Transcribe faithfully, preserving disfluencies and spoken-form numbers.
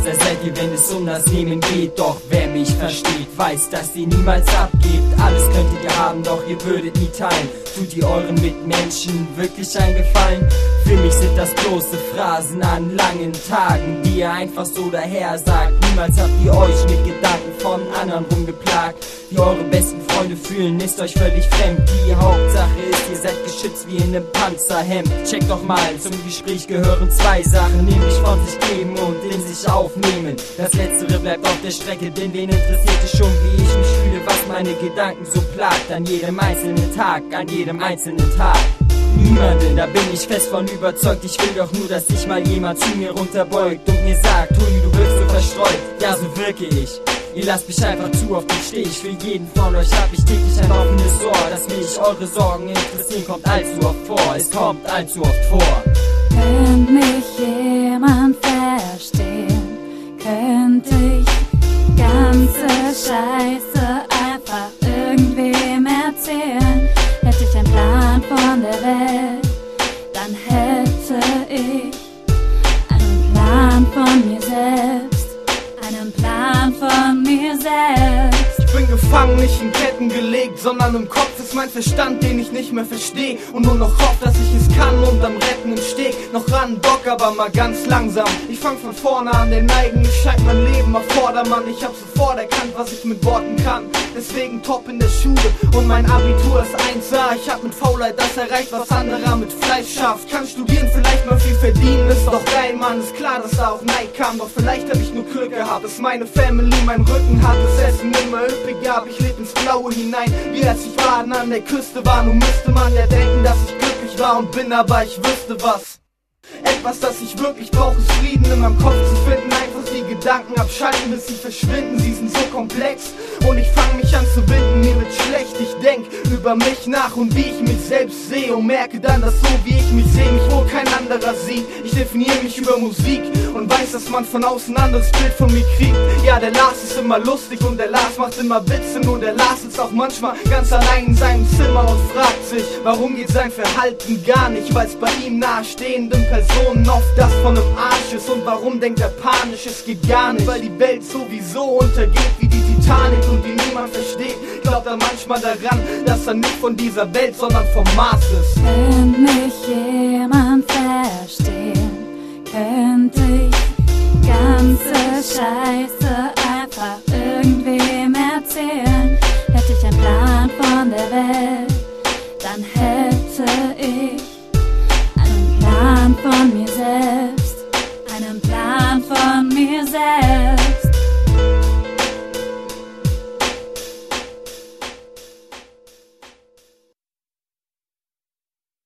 Gangster seid ihr, wenn es um das Nehmen geht. Doch wer mich versteht, weiß, dass ihr niemals abgebt. Alles könntet ihr haben, doch ihr würdet nie teilen. Tut ihr euren Mitmenschen wirklich einen Gefallen? Für mich sind das bloße Phrasen an langen Tagen, die ihr einfach so daher sagt. Niemals habt ihr euch mit Gedanken von anderen rumgeplagt. Wie eure besten Freunde fühlen, ist euch völlig fremd. Die Hauptsache ist, ihr seid geschützt wie in einem Panzerhemd. Checkt doch mal, zum Gespräch gehören zwei Sachen, nämlich von sich geben und in sich aufnehmen. Das Letztere bleibt auf der Strecke, denn wen interessiert es schon, wie ich mich fühle, was meine Gedanken so plagt. An jedem einzelnen Tag, an jedem einzelnen Tag. Niemanden, da bin ich fest von überzeugt. Ich will doch nur, dass sich mal jemand zu mir runterbeugt und mir sagt: Toni, du wirkst so verstreut. Ja, so wirke ich. Ihr lasst mich einfach zu, auf den steh ich. Für jeden von euch hab ich täglich ein offenes Ohr. Dass mich eure Sorgen interessieren, kommt allzu oft vor. Es kommt allzu oft vor. Könnte mich jemand verstehen, könnte ich ganze Scheiße einfach irgendwem erzählen. Hätte ich einen Plan von der Welt, dann hätte ich einen Plan von mir selbst, einen Plan von mir selbst. Ich bin gefangen, nicht in Ketten gelegt, sondern im Kopf ist mein Verstand, den ich nicht mehr verstehe und nur noch hoffe, dass ich es kann und am Retten im Steg noch ran Bock, aber mal ganz langsam. Ich fang von vorne an, den Neigen, ich scheint mein Leben auf Vordermann. Ich hab sofort erkannt, was ich mit Worten kann, deswegen top in der Schule und mein Abitur ist eins A. Ich hab mit Faulheit das erreicht, was anderer mit Fleiß schafft. Kann studieren, vielleicht mal viel verdienen, ist doch geil, Mann. Ist klar, dass da auch Neid kam, doch vielleicht hab ich nur Glück gehabt, dass meine Family mein Rücken hat, das Essen immer üppig gab. Ich leb ins Blaue hinein, wie als ich baden an der Küste war. Nun müsste man ja denken, dass ich glücklich war und bin, aber ich wüsste was. Etwas, das ich wirklich brauche, ist Frieden in meinem Kopf zu finden. Einfach die Gedanken abschalten, bis sie verschwinden. Sie sind so komplex und ich fang mich an zu winden. Mir wird schlecht, ich denk über mich nach und wie ich mich selbst sehe und merke dann, dass so wie ich mich sehe, mich wohl kein anderer sieht. Ich definiere mich über Musik und weiß, dass man von außen ein anderes Bild von mir kriegt. Ja, der Lars ist immer lustig und der Lars macht immer Witze, nur der Lars ist auch manchmal ganz allein in seinem Zimmer und fragt sich, warum geht sein Verhalten gar nicht, weil es bei ihm nahestehenden Personen oft das von einem Arsch ist. Und warum denkt er panisch, es geht gar nicht, weil die Welt sowieso untergeht wie die Titanic und die niemand versteht. Glaubt er manchmal daran, dass er nicht von dieser Welt, sondern vom Mars ist. Könnte mich jemand verstehen, könnte ich ganze Scheiße einfach irgendwem erzählen. Hätte ich einen Plan von der Welt, dann hätte ich einen Plan von mir selbst, einen Plan von mir selbst.